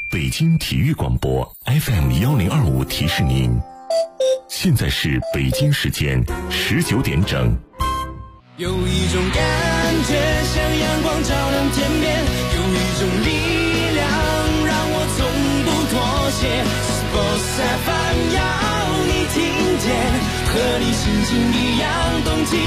北京体育广播 FM1025提示您，现在是北京时间19点整。 有一种感觉像阳光照亮天边，有一种力量让我从不妥协。Sports FM 要你听见，和你心情一样动起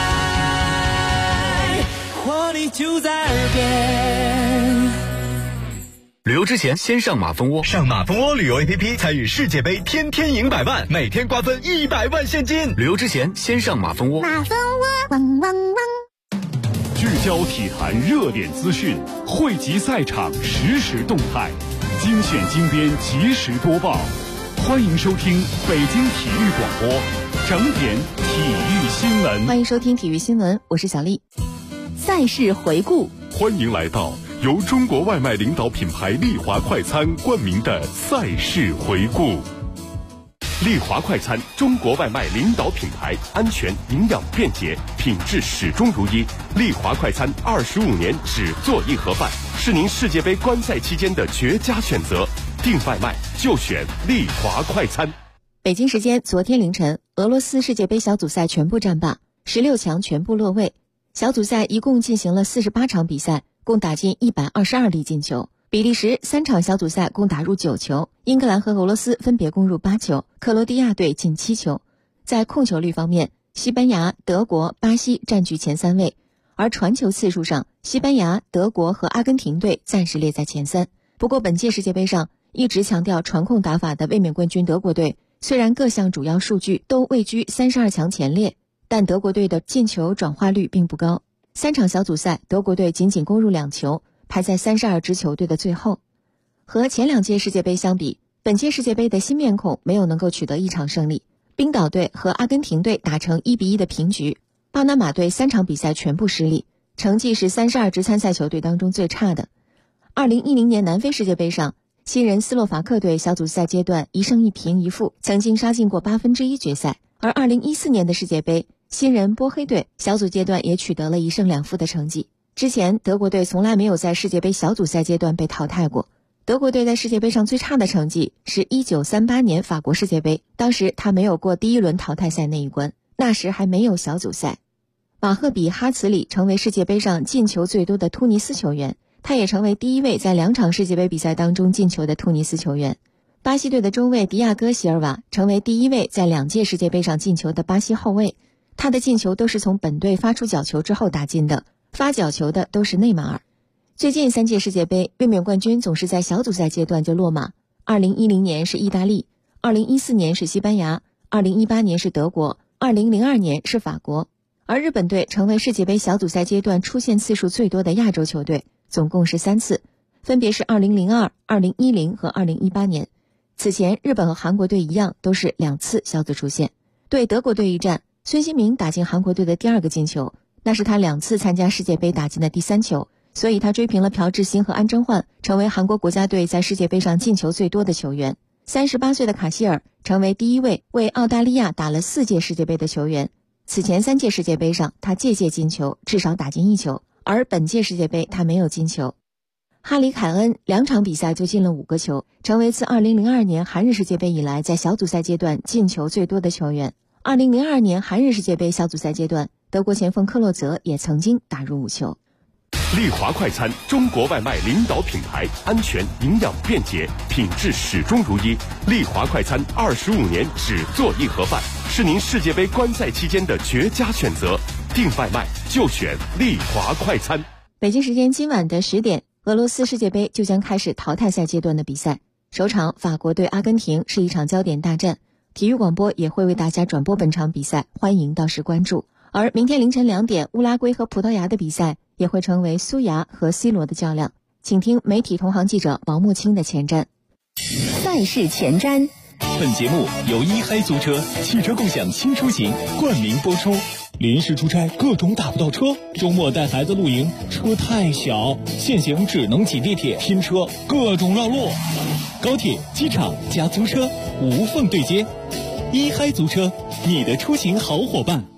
来，活力就在耳边。 旅游之前先上马蜂窝， 上马蜂窝旅游 APP 参与世界杯天天赢100万，每天瓜分100万现金。 旅游之前先上马蜂窝。 马蜂窝汪汪汪。 聚焦体坛热点资讯，汇集赛场实时动态，精选精编及时播报。欢迎收听北京体育广播整点体育新闻。 欢迎收听体育新闻，我是小丽。赛事回顾， 欢迎来到由中国外卖领导品牌丽华快餐冠名的赛事回顾。丽华快餐，中国外卖领导品牌，安全、营养、便捷，品质始终如一。丽华快餐25年只做一盒饭，是您世界杯观赛期间的绝佳选择。订外卖就选丽华快餐。 北京时间昨天凌晨，俄罗斯世界杯小组赛全部战罢，16强全部落位。小组赛一共进行了48场比赛，共打进122粒进球。比利时3场小组赛共打入9球，英格兰和俄罗斯分别攻入8球，克罗地亚队进7球。在控球率方面，西班牙、德国、巴西占据前3位，而传球次数上，西班牙、德国和阿根廷队暂时列在前3。不过本届世界杯上一直强调传控打法的卫冕冠军德国队，虽然各项主要数据都位居32强前列，但德国队的进球转化率并不高。3场小组赛，德国队仅仅攻入2球，排在32支球队的最后。和前2届世界杯相比，本届世界杯的新面孔没有能够取得一场胜利。冰岛队和阿根廷队打成1-1的平局，巴拿马队3场比赛全部失利，成绩是32支参赛球队当中最差的。2010年南非世界杯上，新人斯洛伐克队小组赛阶段1胜1平1负，曾经杀进过1/8决赛。而2014年的世界杯，新人波黑队小组阶段也取得了1胜2负的成绩。之前德国队从来没有在世界杯小组赛阶段被淘汰过。德国队在世界杯上最差的成绩是1938年法国世界杯，当时他没有过第1轮淘汰赛那一关，那时还没有小组赛。马赫比哈茨里成为世界杯上进球最多的突尼斯球员，他也成为第1位在2场世界杯比赛当中进球的突尼斯球员。巴西队的中卫迪亚戈席尔瓦成为第1位在2届世界杯上进球的巴西后卫，他的进球都是从本队发出角球之后打进的，发角球的都是内马尔。最近3届世界杯，卫冕冠军总是在小组赛阶段就落马。2010年是意大利，2014年是西班牙，2018年是德国，2002年是法国。而日本队成为世界杯小组赛阶段出现次数最多的亚洲球队，总共是3次，分别是2002、2010和2018年。此前日本和韩国队一样，都是2次小组出现。对德国队一战，孙兴民打进韩国队的第2个进球，那是他2次参加世界杯打进的第3球，所以他追平了朴智星和安贞焕，成为韩国国家队在世界杯上进球最多的球员。38岁的卡希尔成为第1位为澳大利亚打了4届世界杯的球员。此前3届世界杯上，他届届进球，至少打进1球，而本届世界杯他没有进球。哈里凯恩2场比赛就进了5个球，成为自2002年韩日世界杯以来在小组赛阶段进球最多的球员。2002年韩日世界杯小组赛阶段，德国前锋克洛泽也曾经打入5球。 丽华快餐，中国外卖领导品牌，安全、营养、便捷，品质始终如一。丽华快餐25年只做一盒饭，是您世界杯观赛期间的绝佳选择。订外卖就选丽华快餐。 北京时间今晚的10点，俄罗斯世界杯就将开始淘汰赛阶段的比赛。首场法国对阿根廷是一场焦点大战，体育广播也会为大家转播本场比赛，欢迎到时关注。而明天凌晨2点，乌拉圭和葡萄牙的比赛也会成为苏牙和 C 罗的较量。请听媒体同行记者王木青的前瞻。 赛事前瞻。 本节目由一嗨租车汽车共享新出行冠名播出。临时出差各种打不到车，周末带孩子露营车太小，现行只能挤地铁拼车，各种绕路。高铁、机场加租车无缝对接，一嗨租车，你的出行好伙伴。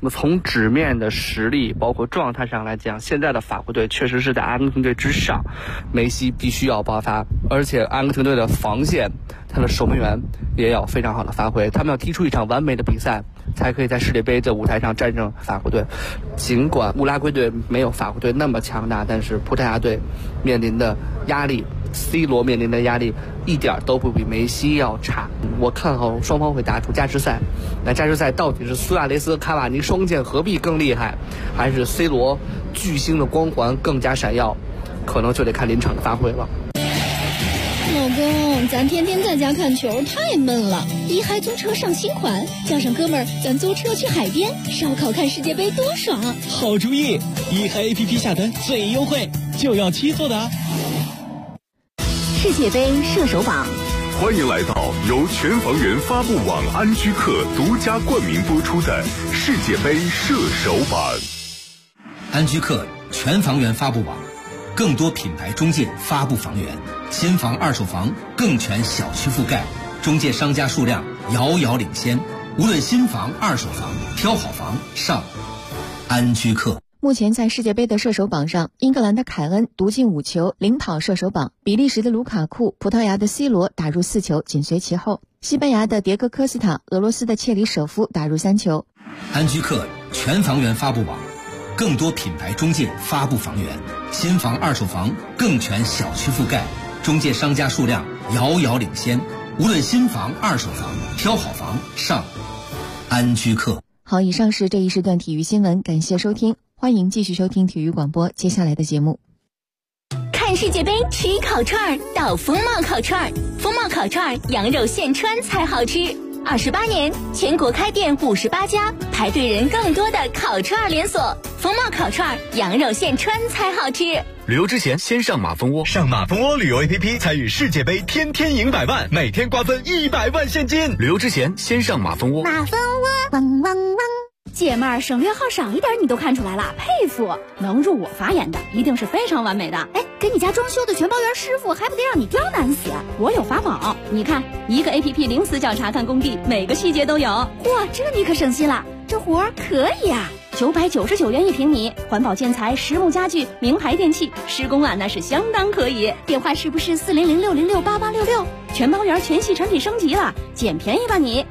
那么从纸面的实力包括状态上来讲，现在的法国队确实是在阿根廷队之上，梅西必须要爆发，而且阿根廷队的防线，他的守门员也要非常好的发挥，他们要踢出一场完美的比赛，才可以在世界杯的舞台上战胜法国队。尽管乌拉圭队没有法国队那么强大，但是葡萄牙队面临的压力，C 罗面临的压力一点都不比梅西要差。我看好双方会打出加时赛。那加时赛到底是苏亚雷斯、卡瓦尼双剑合璧更厉害，还是 C 罗巨星的光环更加闪耀？可能就得看临场的发挥了。 老公，咱天天在家看球太闷了，一嗨租车上新款，叫上哥们儿，咱租车去海边烧烤看世界杯多爽！ 好主意，一嗨 APP 下单最优惠，就要7座的啊！ 世界杯射手榜， 欢迎来到由全房源发布网安居客独家冠名播出的世界杯射手榜。 安居客全房源发布网，更多品牌中介发布房源，新房二手房更全小区覆盖，中介商家数量遥遥领先，无论新房二手房，挑好房上安居客。 目前在世界杯的射手榜上，英格兰的凯恩独进5球，领跑射手榜；比利时的卢卡库、葡萄牙的 C 罗打入4球，紧随其后；西班牙的迭戈科斯塔、俄罗斯的切里舍夫打入3球。 安居客全房源发布网，更多品牌中介发布房源，新房二手房更全小区覆盖，中介商家数量遥遥领先，无论新房二手房，挑好房上安居客。 好，以上是这一时段体育新闻，感谢收听，欢迎继续收听体育广播接下来的节目。 看世界杯吃烤串到风貌烤串，风貌烤串羊肉现穿才好吃。28年，全国开店58家，排队人更多的烤串连锁。风貌烤串羊肉现穿才好吃。 旅游之前先上马蜂窝， 上马蜂窝旅游 APP 参与世界杯，天天赢100万，每天瓜分100万现金。 旅游之前先上马蜂窝。 马蜂窝汪汪汪。 姐妹儿，省略号少一点你都看出来了，佩服！能入我法眼的一定是非常完美的。哎，给你家装修的全包圆师傅还不得让你刁难死？我有法宝，你看，一个 APP 零死角查看工地，每个细节都有。嚯，这你可省心了，这活儿可以啊！999元1平米，环保建材、实木家具、名牌电器，施工啊那是相当可以。电话是不是400-606-8866？全包圆全系产品升级了，捡便宜吧你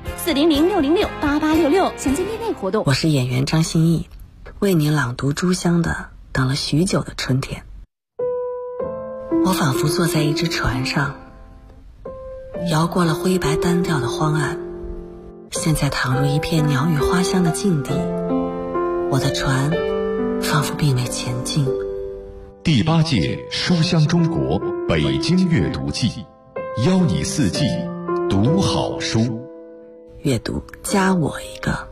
！400-606-8866，现金内活动。 我是演员张歆艺，为你朗读朱香的《等了许久的春天》。我仿佛坐在一只船上，摇过了灰白单调的荒岸，现在躺入一片鸟语花香的境地。我的船仿佛并未前进。 第8届书香中国北京阅读季，邀你4季读好书。 阅读加我一个。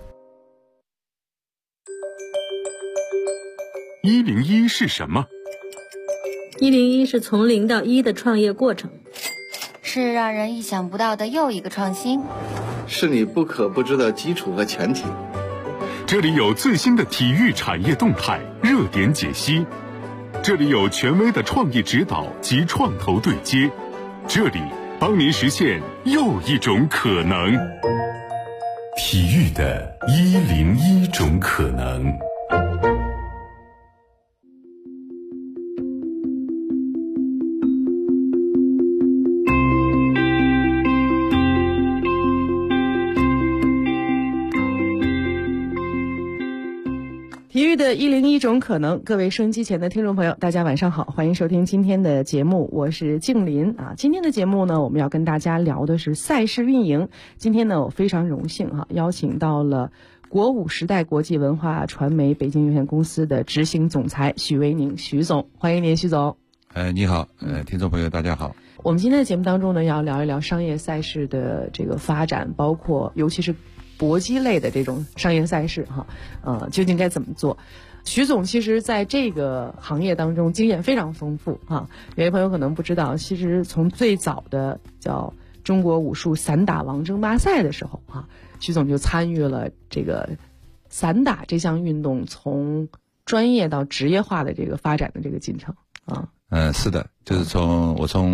101是什么 ？101是从0到1的创业过程， 是让人意想不到的又一个创新， 是你不可不知的基础和前提。 这里有最新的体育产业动态、热点解析，这里有权威的创意指导及创投对接，这里帮您实现又一种可能。体育的101种可能。 体育的101种可能，各位收音机前的听众朋友，大家晚上好，欢迎收听今天的节目，我是静林啊。今天的节目呢，我们要跟大家聊的是赛事运营。今天呢，我非常荣幸邀请到了国5时代国际文化传媒北京有限公司的执行总裁许维宁许总，欢迎您许总。 你好，听众朋友大家好。 我们今天的节目当中呢，要聊一聊商业赛事的这个发展，包括尤其是搏击类的这种商业赛事究竟该怎么做？许总其实在这个行业当中经验非常丰富有些朋友可能不知道，其实从最早的叫中国武术散打王争霸赛的时候许总就参与了这个散打这项运动从专业到职业化的这个发展的这个进程是的，就是我从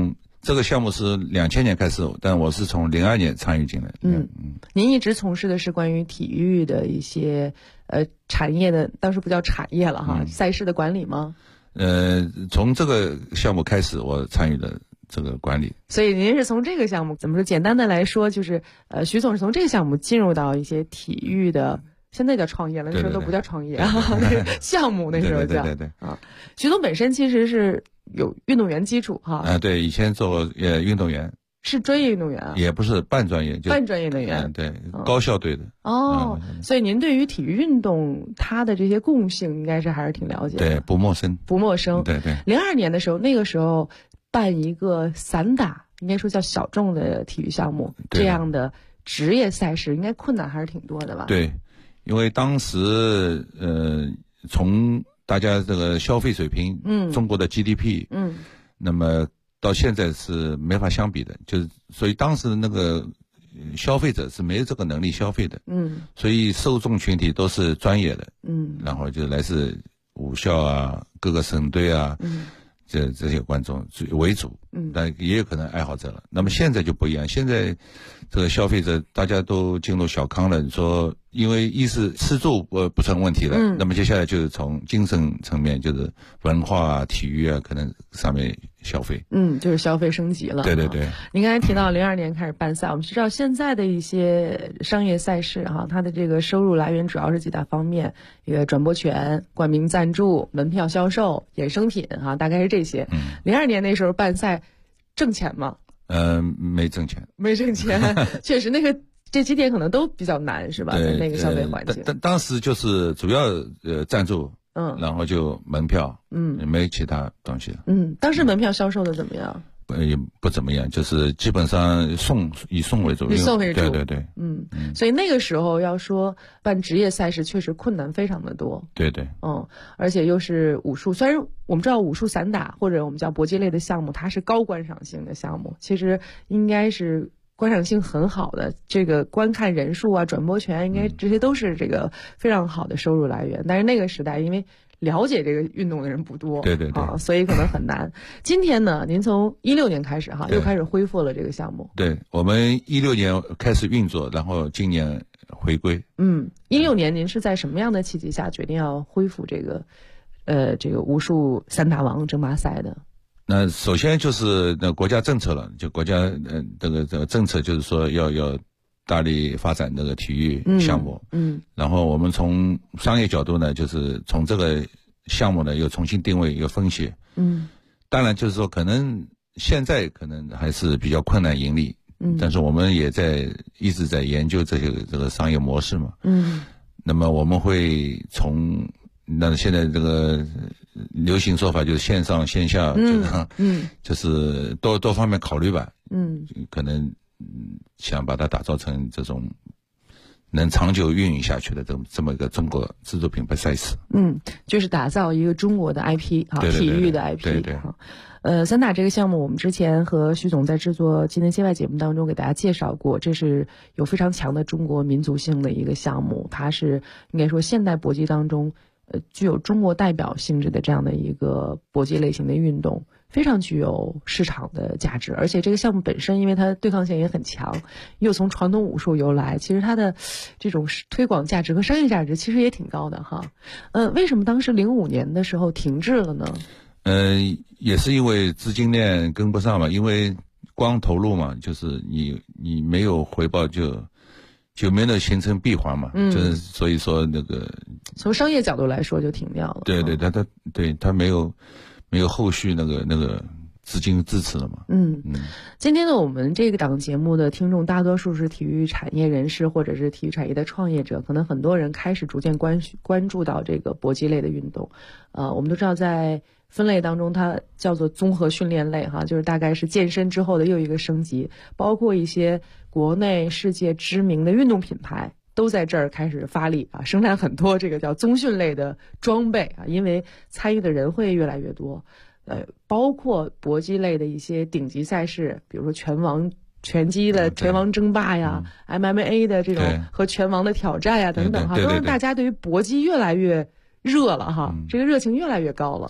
这个项目是2000年开始，但我是从02年参与进来。 您一直从事的是关于体育的一些产业的，当时不叫产业了哈，赛事的管理吗？ 从这个项目开始，我参与了这个管理。 所以您是从这个项目，怎么说？简单的来说，就是徐总是从这个项目进入到一些体育的。现在叫创业了，那时候都不叫创业啊，那是项目那时候叫。 对啊，徐总本身其实是有运动员基础哈。 对，以前做运动员。 是专业运动员啊？ 也不是半专业， 半专业运动员。 对，高校队的。 所以您对于体育运动它的这些共性，应该是还是挺了解的。 对，不陌生。 不陌生。 对。 02年的时候，那个时候办一个散打，应该说叫小众的体育项目，这样的职业赛事，应该困难还是挺多的吧？ 对。因为当时从大家这个消费水平，中国的 GDP，那么到现在是没法相比的，就是所以当时那个消费者是没有这个能力消费的，所以受众群体都是专业的，然后就来自武校啊、各个省队啊，这些观众为主，但也有可能爱好者了。那么现在就不一样，现在这个消费者大家都进入小康了，说因为一是吃住不成问题了，那么接下来就是从精神层面，就是文化啊、体育啊，可能上面消费， 就是消费升级了。 对。 您刚才提到02年开始办赛，我们知道现在的一些商业赛事哈，它的这个收入来源主要是几大方面，一个转播权、冠名赞助、门票销售、衍生品哈，大概是这些。02年那时候办赛挣钱吗？ 没挣钱， 确实这几点可能都比较难，是吧？在那个消费环境。 当时就是主要赞助，然后就门票，没其他东西了。 当时门票销售的怎么样？ 也不怎么样，就是基本上以送为主。 以送为主。 对。 所以那个时候要说办职业赛事，确实困难非常的多。 对。 而且又是武术，虽然我们知道武术散打或者我们叫搏击类的项目，它是高观赏性的项目，其实应该是观赏性很好的，这个观看人数啊、转播权，应该这些都是这个非常好的收入来源。但是那个时代，因为了解这个运动的人不多， 对， 所以可能很难。今天呢，您从16年开始又开始恢复了这个项目。 对，我们16年开始运作，然后今年回归。 16年您是在什么样的契机下决定要恢复这个武术散打王争霸赛的？ 那首先就是国家政策了，就国家这个政策就是说要大力发展这个体育项目，然后我们从商业角度呢，就是从这个项目呢又重新定位一个分析，当然就是说可能现在可能还是比较困难盈利，但是我们也一直在研究这个商业模式嘛，那么我们会从现在这个流行说法就是线上线下，就是多方面考虑吧，可能想把它打造成这种能长久运营下去的这么一个中国自主品牌赛事。 就是打造一个中国的 IP 啊，体育的 IP。 对。 散打这个项目，我们之前和徐总在制作今天街外节目当中给大家介绍过，这是有非常强的中国民族性的一个项目，它是应该说现代搏击当中具有中国代表性质的这样的一个搏击类型的运动，非常具有市场的价值。而且这个项目本身因为它对抗性也很强，又从传统武术由来，其实它的这种推广价值和商业价值其实也挺高的哈。为什么当时05年的时候停滞了呢？ 也是因为资金链跟不上嘛，因为光投入嘛，就是你没有回报就没能形成闭环嘛，就是所以说那个从商业角度来说就停掉了。 对，他没有后续那个资金支持了嘛。 今天呢，我们这个档节目的听众大多数是体育产业人士或者是体育产业的创业者，可能很多人开始逐渐关注到这个搏击类的运动。我们都知道在分类当中它叫做综合训练类哈，就是大概是健身之后的又一个升级，包括一些国内世界知名的运动品牌都在这儿开始发力啊，生产很多这个叫综训类的装备啊，因为参与的人会越来越多。包括搏击类的一些顶级赛事，比如说拳击的拳王争霸呀，MMA 的这种和拳王的挑战呀等等哈，都让大家对于搏击越来越热了哈，这个热情越来越高了。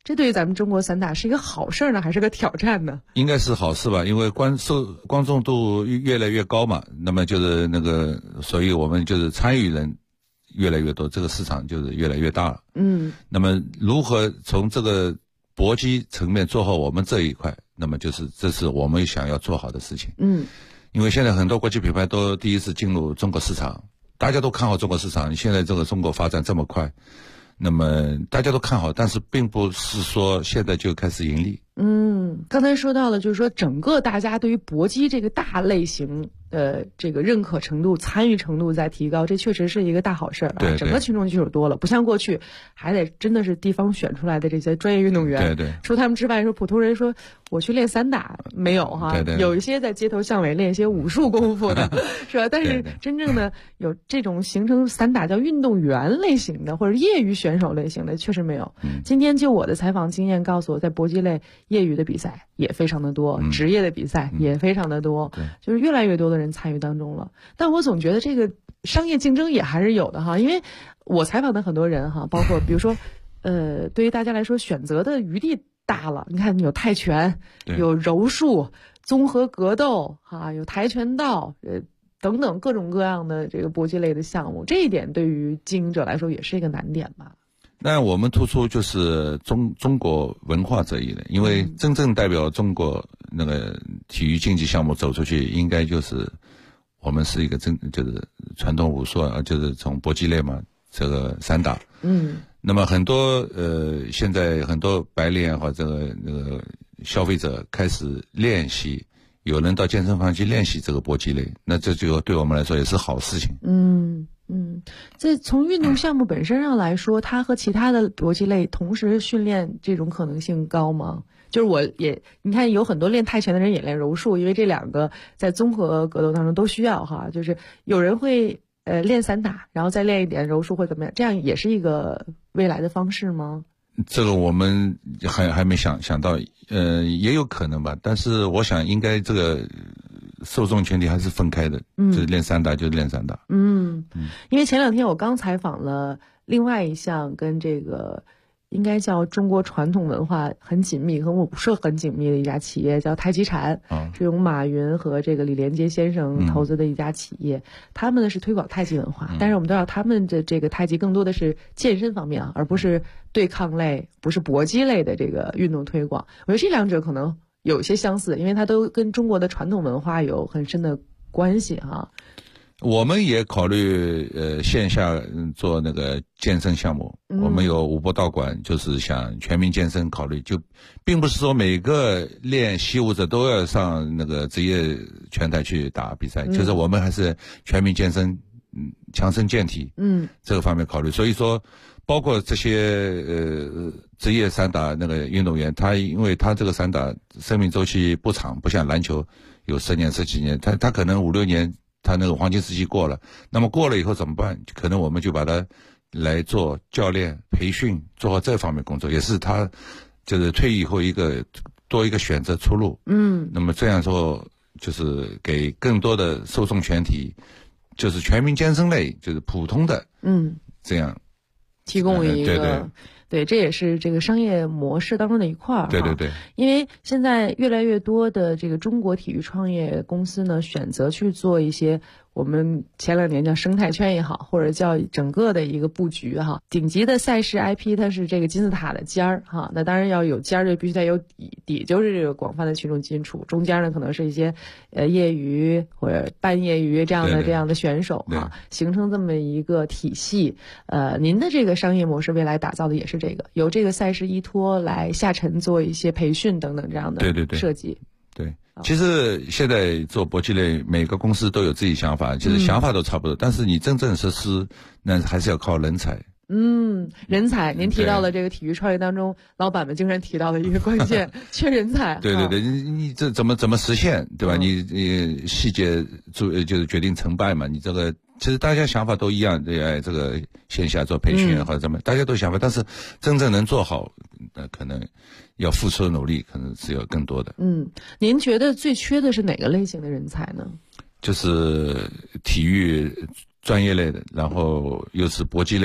这对于咱们中国散打是一个好事呢，还是个挑战呢？ 应该是好事吧，因为观众度越来越高嘛，那么就是所以我们就是参与人越来越多，这个市场就是越来越大了。那么如何从这个搏击层面做好我们这一块，那么这是我们想要做好的事情。因为现在很多国际品牌都第一次进入中国市场，大家都看好中国市场，现在这个中国发展这么快，那么大家都看好，但是并不是说现在就开始盈利。 刚才说到了，就是说整个大家对于搏击这个大类型这个认可程度、参与程度在提高，这确实是一个大好事啊！ 对， 整个群众基础多了，不像过去还得真的是地方选出来的这些专业运动员。 对， 除他们之外，说普通人说我去练散打没有哈？ 对， 有一些在街头巷尾练一些武术功夫的，是吧？但是真正的有这种形成散打叫运动员类型的或者业余选手类型的，确实没有。今天就我的采访经验告诉我，在搏击类业余的比赛也非常的多，职业的比赛也非常的多，就是越来越多的人参与当中了。但我总觉得这个商业竞争也还是有的哈，因为我采访的很多人哈，包括比如说对于大家来说选择的余地大了，你看有泰拳，有柔术、综合格斗哈，有跆拳道等等各种各样的这个搏击类的项目，这一点对于经营者来说也是一个难点吧。 那我们突出就是中国文化这一类，因为真正代表中国那个体育竞技项目走出去，应该就是我们是一个就是传统武术，就是从搏击类嘛，这个散打。那么很多现在很多白领或者那个消费者开始练习，有人到健身房去练习这个搏击类，那这就对我们来说也是好事情。 这从运动项目本身上来说，它和其他的搏击类同时训练这种可能性高吗？就是你看有很多练泰拳的人也练柔术，因为这两个在综合格斗当中都需要哈。就是有人会练散打，然后再练一点柔术或怎么样，这样也是一个未来的方式吗？ 这个我们还没想到，也有可能吧。但是我想应该这个受众群体还是分开的，就是练散打就练散打。 因为前两天我刚采访了另外一项跟这个应该叫中国传统文化很紧密和武术很紧密的一家企业，叫太极禅，是由马云和这个李连杰先生投资的一家企业。他们呢是推广太极文化，但是我们都知道他们的这个太极更多的是健身方面而不是对抗类，不是搏击类的这个运动推广。我觉得这两者可能有一些相似，因为它都跟中国的传统文化有很深的关系哈。 我们也考虑线下做那个健身项目，我们有武博道馆，就是想全民健身考虑，就并不是说每个练习武者都要上那个职业拳台去打比赛，就是我们还是全民健身，强身健体，这个方面考虑。所以说包括这些职业散打那个运动员，因为他这个散打生命周期不长，不像篮球有10年10几年，他可能5、6年他那个黄金时期过了，那么过了以后怎么办？可能我们就把他来做教练培训，做好这方面工作，也是他就是退役以后多一个选择出路。那么这样说就是给更多的受众群体，就是全民健身类，就是普通的，这样提供一个。对，这也是这个商业模式当中的一块儿。 对， 因为现在越来越多的这个中国体育创业公司呢，选择去做一些我们前2年叫生态圈也好，或者叫整个的一个布局哈。顶级的赛事 IP 它是这个金字塔的尖儿哈，那当然要有尖儿就必须得有底就是这个广泛的群众基础。中间呢可能是一些业余或者半业余这样的选手哈，形成这么一个体系。您的这个商业模式未来打造的也是这个，由这个赛事依托来下沉做一些培训等等这样的设计。 对，其实现在做搏击类，每个公司都有自己想法，其实想法都差不多，但是你真正实施，那还是要靠人才。 人才，您提到了这个体育创业当中，老板们经常提到的一个关键，缺人才。 对，你这怎么实现，对吧？你细节就是决定成败嘛。你这个其实大家想法都一样，这个线下做培训或者怎么，大家都想法，但是真正能做好，可能要付出的努力可能是有更多的。 您觉得最缺的是哪个类型的人才呢？ 就是体育专业类的，然后又是搏击类的，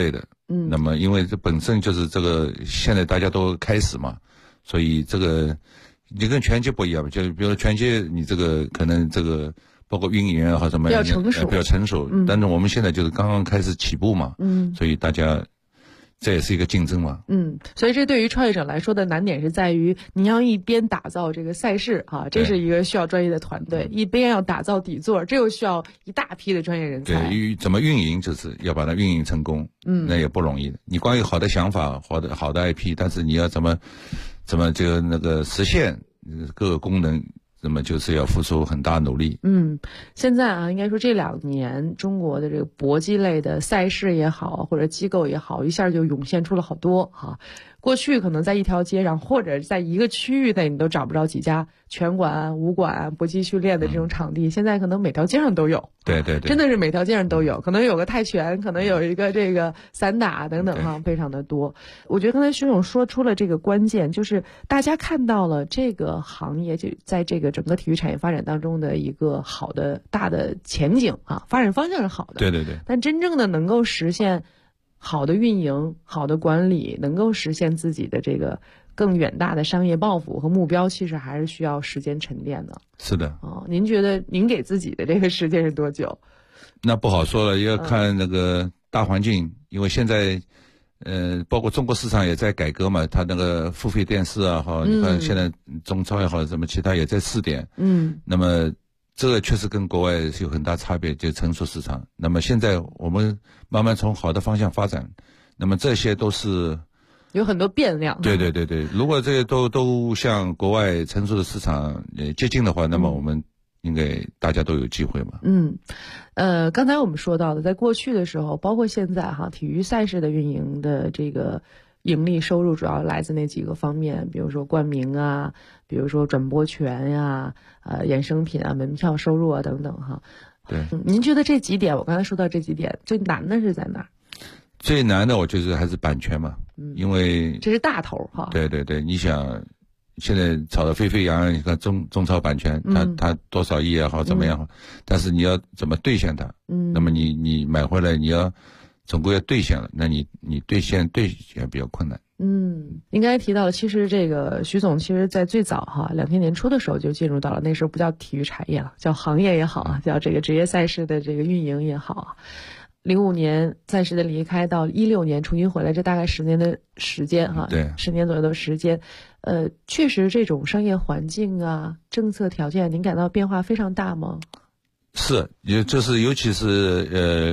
那么因为这本身就是这个现在大家都开始嘛，所以这个你跟拳击不一样，就比如说拳击你这个可能这个包括运营啊或什么比较成熟， 比较成熟，但是我们现在就是刚刚开始起步嘛，所以大家这也是一个竞争嘛。 所以这对于创业者来说的难点是在于，你要一边打造这个赛事啊，这是一个需要专业的团队，一边要打造底座，这又需要一大批的专业人才。 对，怎么运营就是要把它运营成功，那也不容易。你光有好的想法，好的 IP， 但是你要怎么就那个实现各个功能。那么就是要付出很大努力。 现在啊，应该说这2年中国的这个搏击类的赛事也好，或者机构也好，一下就涌现出了好多哈。过去可能在一条街上或者在一个区域内，你都找不着几家拳馆、武馆、搏击训练的这种场地，现在可能每条街上都有。 对， 真的是每条街上都有，可能有个泰拳，可能有一个这个散打等等哈，非常的多。我觉得刚才徐总说出了这个关键，就是大家看到了这个行业就在这个整个体育产业发展当中的一个好的大的前景啊，发展方向是好的。 对。 但真正的能够实现好的运营、好的管理，能够实现自己的这个更远大的商业抱负和目标，其实还是需要时间沉淀的。 是的。 您觉得您给自己的这个时间是多久？ 那不好说了，要看那个大环境，因为现在包括中国市场也在改革嘛，它那个付费电视啊，你看现在中超也好，什么其他也在试点。那么这个确实跟国外是有很大差别，就成熟市场。那么现在我们慢慢从好的方向发展，那么这些都是有很多变量。 对。如果这些都向国外成熟的市场接近的话，那么我们应该大家都有机会嘛。 刚才我们说到的，在过去的时候，包括现在哈，体育赛事的运营的这个盈利收入主要来自那几个方面，比如说冠名啊，比如说转播权呀，衍生品啊，门票收入啊等等哈。 对。 您觉得这几点，我刚才说到这几点，最难的是在哪儿？ 最难的我觉得还是版权嘛，因为这是大头哈。 对，你想现在炒得沸沸扬扬，你看中超版权，它多少亿也好怎么样，但是你要怎么兑现它？那么你买回来你要总归要兑现了，那你兑现比较困难。 应该提到了，其实这个徐总其实在最早哈2000年初的时候就进入到了，那时候不叫体育产业了，叫行业也好啊，叫这个职业赛事的这个运营也好啊。05年暂时的离开，到16年重新回来，这大概10年的时间哈。 对 ，10年左右的时间。确实这种商业环境啊、政策条件，您感到变化非常大吗？ 是，就是尤其是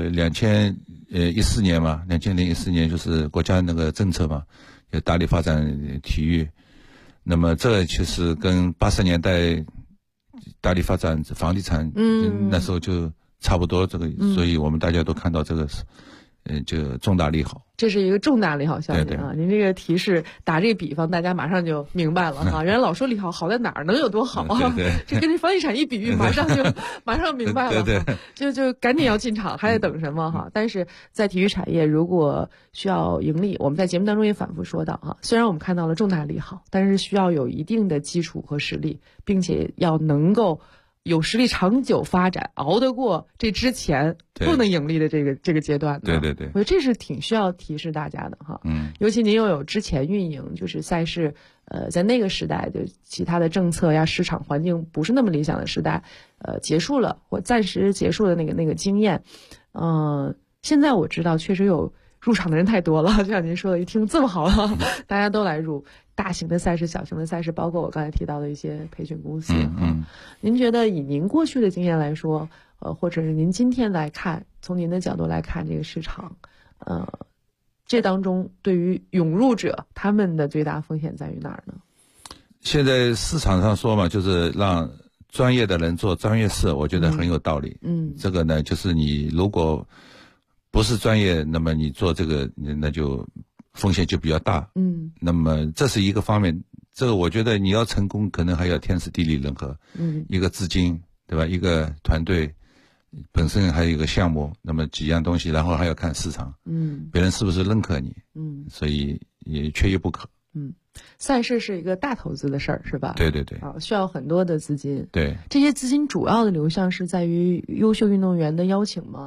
2014年嘛，2014年就是国家那个政策嘛，也大力发展体育。那么这其实跟80年代大力发展房地产，那时候就差不多这个，所以我们大家都看到这个是，就重大利好。这是一个重大利好效应啊！您这个提示打这个比方，大家马上就明白了哈。人家老说利好好在哪儿，能有多好啊？这跟这房地产一比喻，马上明白了。就赶紧要进场，还得等什么哈？但是在体育产业，如果需要盈利，我们在节目当中也反复说到哈。虽然我们看到了重大利好，但是需要有一定的基础和实力，并且要能够有实力长久发展，熬得过这之前不能盈利的这个阶段的。对，我觉得这是挺需要提示大家的哈。尤其您又有之前运营就是赛事，在那个时代就其他的政策呀、市场环境不是那么理想的时代，结束了或暂时结束的那个经验。现在我知道确实有入场的人太多了，就像您说的，一听这么好了，大家都来入。大型的赛事、小型的赛事，包括我刚才提到的一些培训公司。您觉得以您过去的经验来说，或者是您今天来看，从您的角度来看这个市场，这当中对于涌入者他们的最大风险在于哪儿呢？现在市场上说嘛，就是让专业的人做专业事，我觉得很有道理。这个呢，就是你如果不是专业，那么你做这个，那就风险就比较大。那么这是一个方面，这个我觉得你要成功，可能还要天时地利人和。一个资金，对吧？一个团队本身还有一个项目，那么几样东西，然后还要看市场。别人是不是认可你？所以也缺一不可。赛事是一个大投资的事儿，是吧？对，需要很多的资金。对，这些资金主要的流向是在于优秀运动员的邀请吗？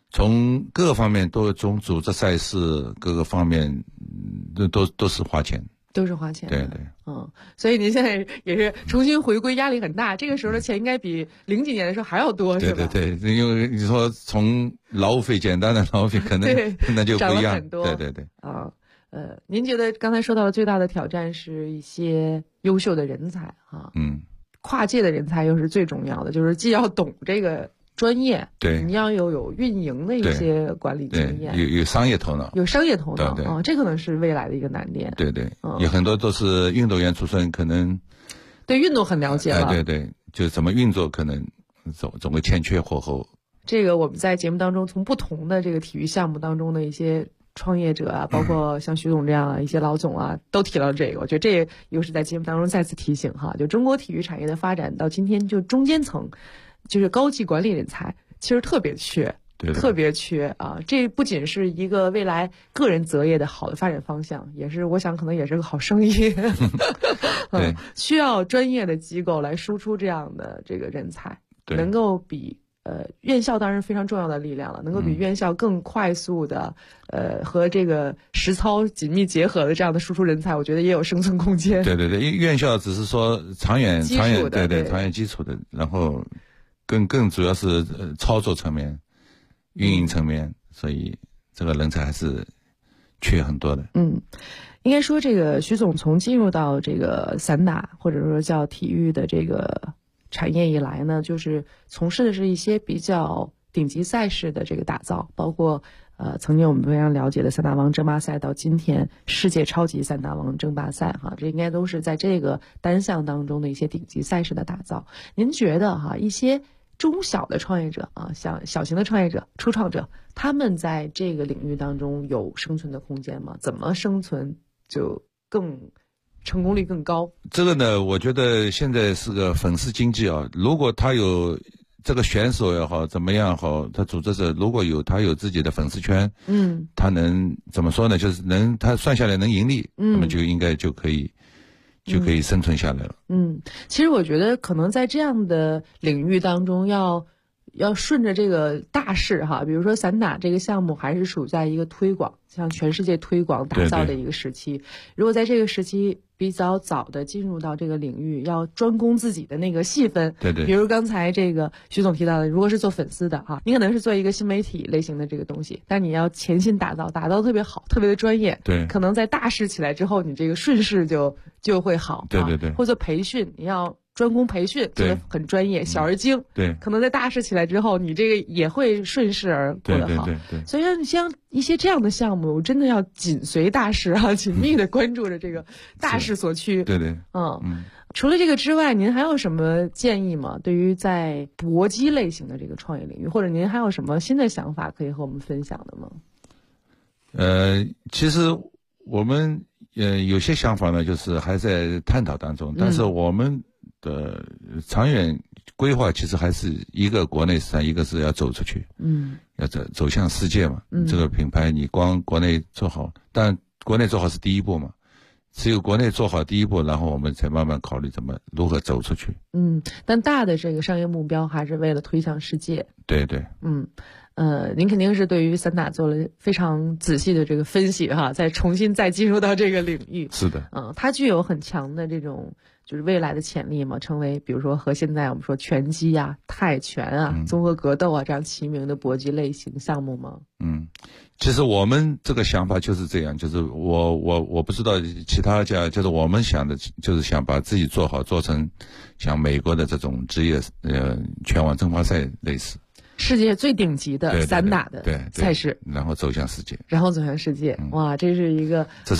从各个方面都从组织赛事各个方面，都是花钱。 都是花钱的， 对对， 所以您现在也是重新回归，压力很大。这个时候的钱应该比零几年的时候还要多，是吧？ 对对，因为你说从劳务费简单的劳务费，可能那就不一样。 很多， 对对对。 您觉得刚才说到的最大的挑战是一些优秀的人才啊？跨界的人才又是最重要的，就是既要懂这个专业， 对， 你要有运营的一些管理经验， 有商业头脑， 对啊，这可能是未来的一个难点。 对对，有很多都是运动员出身，可能对运动很了解了， 对对，就怎么运作可能总会欠缺火候。 这个我们在节目当中从不同的这个体育项目当中的一些创业者啊，包括像徐总这样一些老总啊，都提到这个。我觉得这又是在节目当中再次提醒哈，就中国体育产业的发展到今天，就中间层。就是高级管理人才其实特别缺，特别缺啊！这不仅是一个未来个人择业的好的发展方向，也是我想可能也是个好生意。需要专业的机构来输出这样的这个人才，能够比院校当然非常重要的力量了，能够比院校更快速的和这个实操紧密结合的这样的输出人才，我觉得也有生存空间。 对对对，因为院校只是说长远对长远基础的，然后。更主要是操作层面、运营层面，所以这个人才还是缺很多的。 应该说这个徐总从进入到这个散打或者说叫体育的这个产业以来呢，就是从事的是一些比较顶级赛事的这个打造，包括曾经我们非常了解的散打王争霸赛，到今天世界超级散打王争霸赛哈，这应该都是在这个单项当中的一些顶级赛事的打造。您觉得哈一些中小的创业者啊，像小型的创业者、初创者，他们在这个领域当中有生存的空间吗？怎么生存就更成功率更高？ 这个呢，我觉得现在是个粉丝经济啊。如果他有这个选手也好，怎么样好，他组织者如果他有自己的粉丝圈，他能怎么说呢？就是他算下来能盈利，那么就应该就可以生存下来了。 其实我觉得可能在这样的领域当中要顺着这个大势哈，比如说散打这个项目还是处在一个推广，向全世界推广打造的一个时期。如果在这个时期比较早的进入到这个领域，要专攻自己的那个细分。 对对。 比如刚才这个徐总提到的，如果是做粉丝的哈，你可能是做一个新媒体类型的这个东西，但你要潜心打造特别好，特别的专业。 对。 可能在大势起来之后，你这个顺势就会好。 对对对。 或者培训，你要专攻培训，做得很专业，小而精。 对。 可能在大势起来之后，你这个也会顺势而过得好。 对。 所以像一些这样的项目，真的要紧随大势啊，紧密的关注着这个大势所趋。 对对。 除了这个之外，您还有什么建议吗？对于在搏击类型的这个创业领域，或者您还有什么新的想法可以和我们分享的吗？ 其实我们有些想法呢，就是还在探讨当中，但是我们的长远规划其实还是一个国内市场，一个是要走出去，要走向世界嘛。这个品牌你光国内做好，但国内做好是第一步嘛，只有国内做好第一步，然后我们才慢慢考虑如何走出去。 但大的这个商业目标还是为了推向世界。 对对。 您肯定是对于散打做了非常仔细的这个分析哈，再进入到这个领域。 是的。 它具有很强的这种就是未来的潜力嘛，成为比如说和现在我们说拳击啊、泰拳啊、综合格斗啊这样齐名的搏击类型项目吗？ 其实我们这个想法就是这样，就是我不知道其他家，就是我们想的就是想把自己做好，做成像美国的这种职业拳王争霸赛类似。 世界最顶级的散打的赛事， 然后走向世界。 哇，这是一个